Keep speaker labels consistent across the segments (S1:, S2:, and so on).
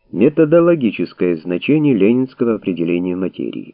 S1: Методологическое значение ленинского определения материи.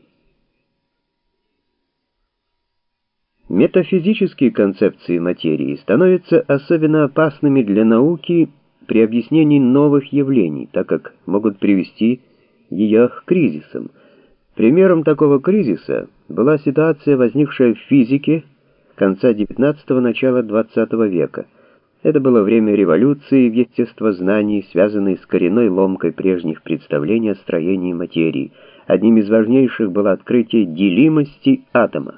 S1: Метафизические концепции материи становятся особенно опасными для науки при объяснении новых явлений, так как могут привести ее к кризисам. Примером такого кризиса была ситуация, возникшая в физике конца XIX – начала XX века. Это было время революции в естествознании, связанной с коренной ломкой прежних представлений о строении материи. Одним из важнейших было открытие делимости атома.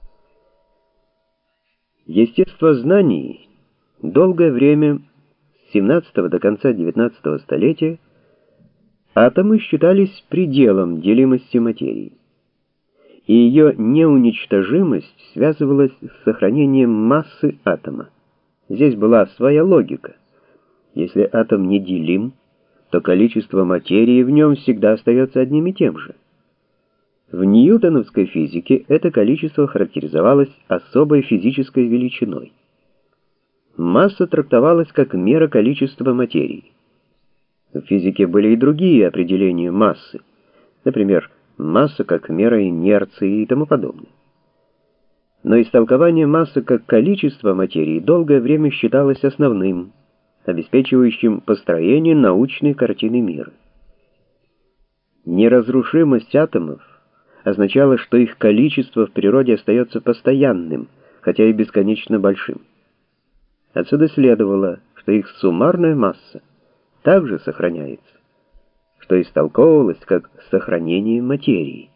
S1: В естествознании долгое время, с 17 до конца 19 столетия, атомы считались пределом делимости материи, и ее неуничтожимость связывалась с сохранением массы атома. Здесь была своя логика. Если атом неделим, то количество материи в нем всегда остается одним и тем же. В ньютоновской физике это количество характеризовалось особой физической величиной. Масса трактовалась как мера количества материи. В физике были и другие определения массы, например, масса как мера инерции и тому подобное. Но истолкование массы как количества материи долгое время считалось основным, обеспечивающим построение научной картины мира. Неразрушимость атомов означало, что их количество в природе остается постоянным, хотя и бесконечно большим. Отсюда следовало, что их суммарная масса также сохраняется, что истолковывалось как сохранение материи.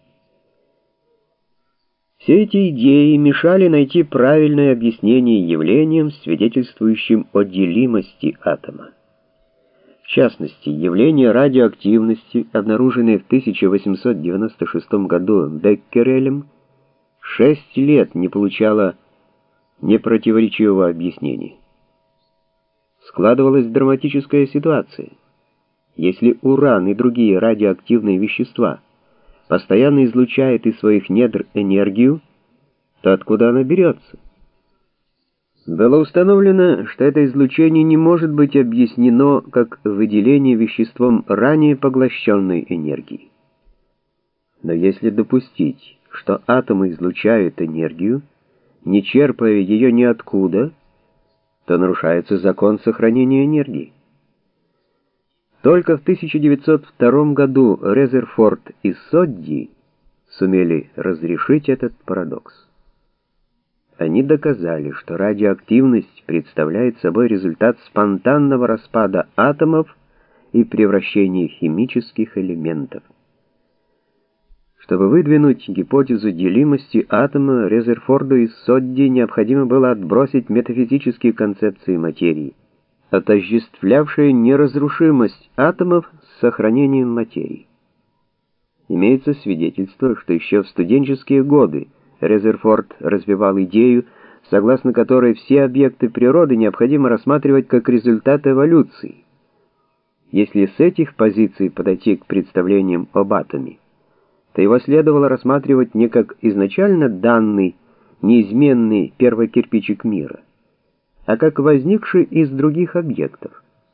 S1: Все эти идеи мешали найти правильное объяснение явлениям, свидетельствующим о делимости атома. В частности, явление радиоактивности, обнаруженное в 1896 году Беккерелем, 6 лет не получало непротиворечивого объяснения. Складывалась драматическая ситуация. Если уран и другие радиоактивные вещества постоянно излучают из своих недр энергию, то откуда она берется? Было установлено, что это излучение не может быть объяснено как выделение веществом ранее поглощенной энергии. Но если допустить, что атомы излучают энергию, не черпая ее ниоткуда, то нарушается закон сохранения энергии. Только в 1902 году Резерфорд и Содди сумели разрешить этот парадокс. Они доказали, что радиоактивность представляет собой результат спонтанного распада атомов и превращения химических элементов. Чтобы выдвинуть гипотезу делимости атома, Резерфорду и Содди необходимо было отбросить метафизические концепции материи, отождествлявшие неразрушимость атомов с сохранением материи. Имеется свидетельство, что еще в студенческие годы Резерфорд развивал идею, согласно которой все объекты природы необходимо рассматривать как результат эволюции. Если с этих позиций подойти к представлениям об атоме, то его следовало рассматривать не как изначально данный, неизменный первый кирпичик мира, а как возникший из других объектов.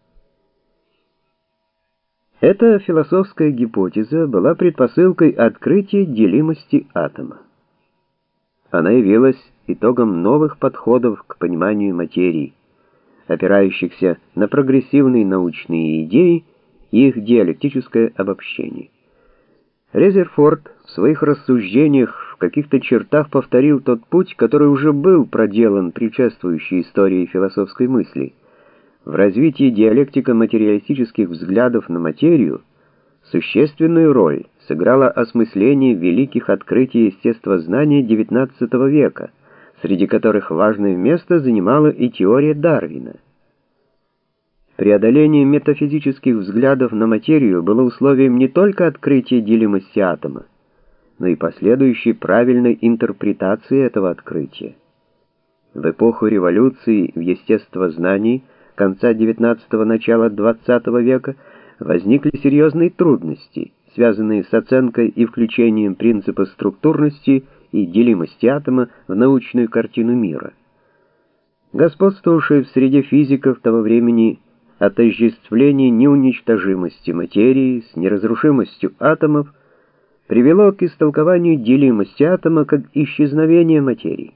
S1: Эта философская гипотеза была предпосылкой открытия делимости атома. Она явилась итогом новых подходов к пониманию материи, опирающихся на прогрессивные научные идеи и их диалектическое обобщение. Резерфорд в своих рассуждениях в каких-то чертах повторил тот путь, который уже был проделан предшествующей истории философской мысли. В развитии диалектико-материалистических взглядов на материю существенную роль сыграло осмысление великих открытий естествознания XIX века, среди которых важное место занимала и теория Дарвина. Преодоление метафизических взглядов на материю было условием не только открытия делимости атома, но и последующей правильной интерпретации этого открытия. В эпоху революции в естествознании конца XIX – начала XX века возникли серьезные трудности, связанные с оценкой и включением принципа структурности и делимости атома в научную картину мира. Господствовавший в среде физиков того времени отождествление неуничтожимости материи с неразрушимостью атомов привело к истолкованию делимости атома как исчезновения материи.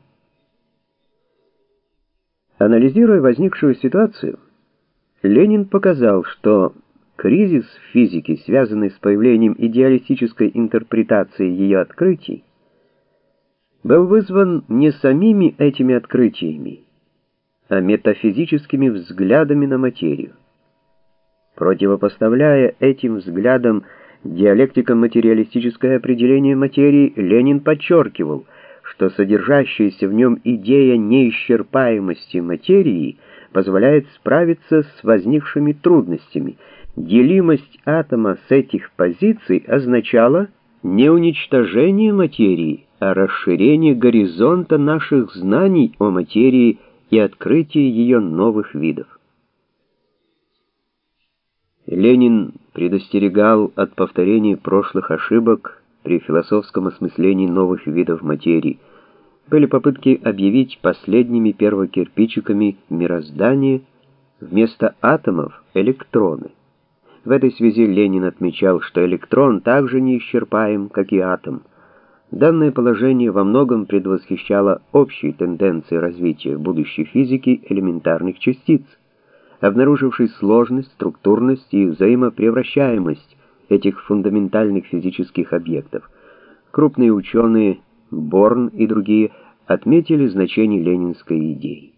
S1: Анализируя возникшую ситуацию, Ленин показал, что кризис в физике, связанный с появлением идеалистической интерпретации ее открытий, был вызван не самими этими открытиями, а метафизическими взглядами на материю. Противопоставляя этим взглядам диалектико-материалистическое определение материи, Ленин подчеркивал, что содержащаяся в нем идея неисчерпаемости материи позволяет справиться с возникшими трудностями. Делимость атома с этих позиций означала не уничтожение материи, а расширение горизонта наших знаний о материи и открытие ее новых видов. Ленин предостерегал от повторения прошлых ошибок при философском осмыслении новых видов материи. Были попытки объявить последними первокирпичиками мироздания вместо атомов электроны. В этой связи Ленин отмечал, что электрон также неисчерпаем, как и атом. Данное положение во многом предвосхищало общие тенденции развития будущей физики элементарных частиц, обнаружившей сложность, структурность и взаимопревращаемость этих фундаментальных физических объектов. Крупные ученые, Борн и другие, отметили значение ленинской идеи.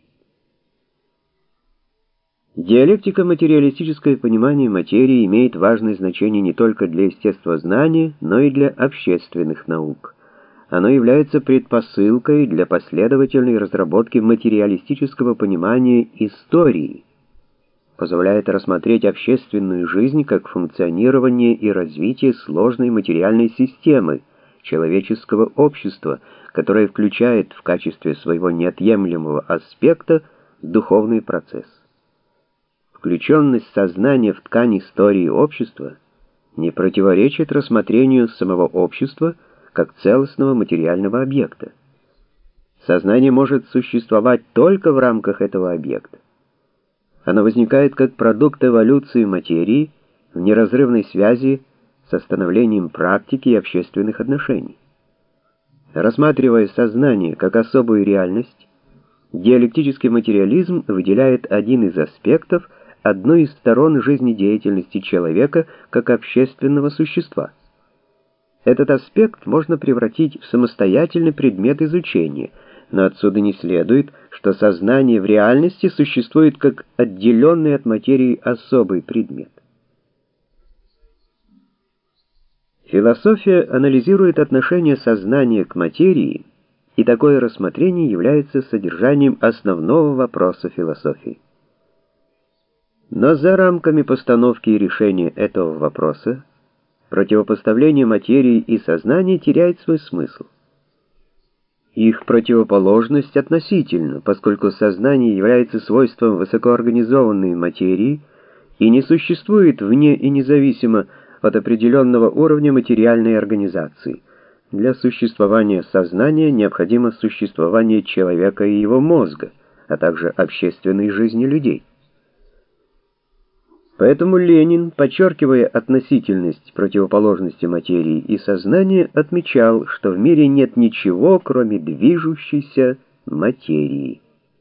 S1: Диалектико-материалистическое понимание материи имеет важное значение не только для естествознания, но и для общественных наук. Оно является предпосылкой для последовательной разработки материалистического понимания истории, позволяет рассмотреть общественную жизнь как функционирование и развитие сложной материальной системы человеческого общества, которое включает в качестве своего неотъемлемого аспекта духовный процесс. Включенность сознания в ткань истории общества не противоречит рассмотрению самого общества как целостного материального объекта. Сознание может существовать только в рамках этого объекта. Оно возникает как продукт эволюции материи в неразрывной связи со становлением практики и общественных отношений. Рассматривая сознание как особую реальность, диалектический материализм выделяет один из аспектов, одну из сторон жизнедеятельности человека как общественного существа. Этот аспект можно превратить в самостоятельный предмет изучения, но отсюда не следует, что сознание в реальности существует как отделенный от материи особый предмет. Философия анализирует отношение сознания к материи, и такое рассмотрение является содержанием основного вопроса философии. Но за рамками постановки и решения этого вопроса противопоставление материи и сознания теряет свой смысл. Их противоположность относительна, поскольку сознание является свойством высокоорганизованной материи и не существует вне и независимо от определенного уровня материальной организации. Для существования сознания необходимо существование человека и его мозга, а также общественной жизни людей. Поэтому Ленин, подчеркивая относительность противоположности материи и сознания, отмечал, что в мире нет ничего, кроме движущейся материи.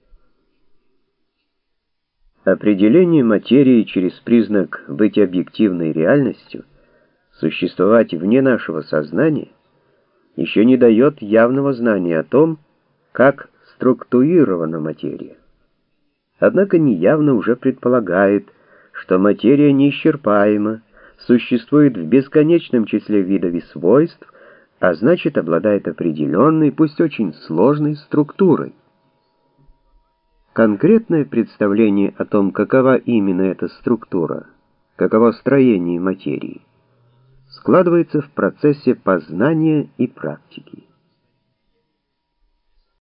S1: Определение материи через признак быть объективной реальностью, существовать вне нашего сознания, еще не дает явного знания о том, как структурирована материя. Однако неявно уже предполагает, что материя неисчерпаема, существует в бесконечном числе видов и свойств, а значит обладает определенной, пусть очень сложной структурой. Конкретное представление о том, какова именно эта структура, каково строение материи, складывается в процессе познания и практики.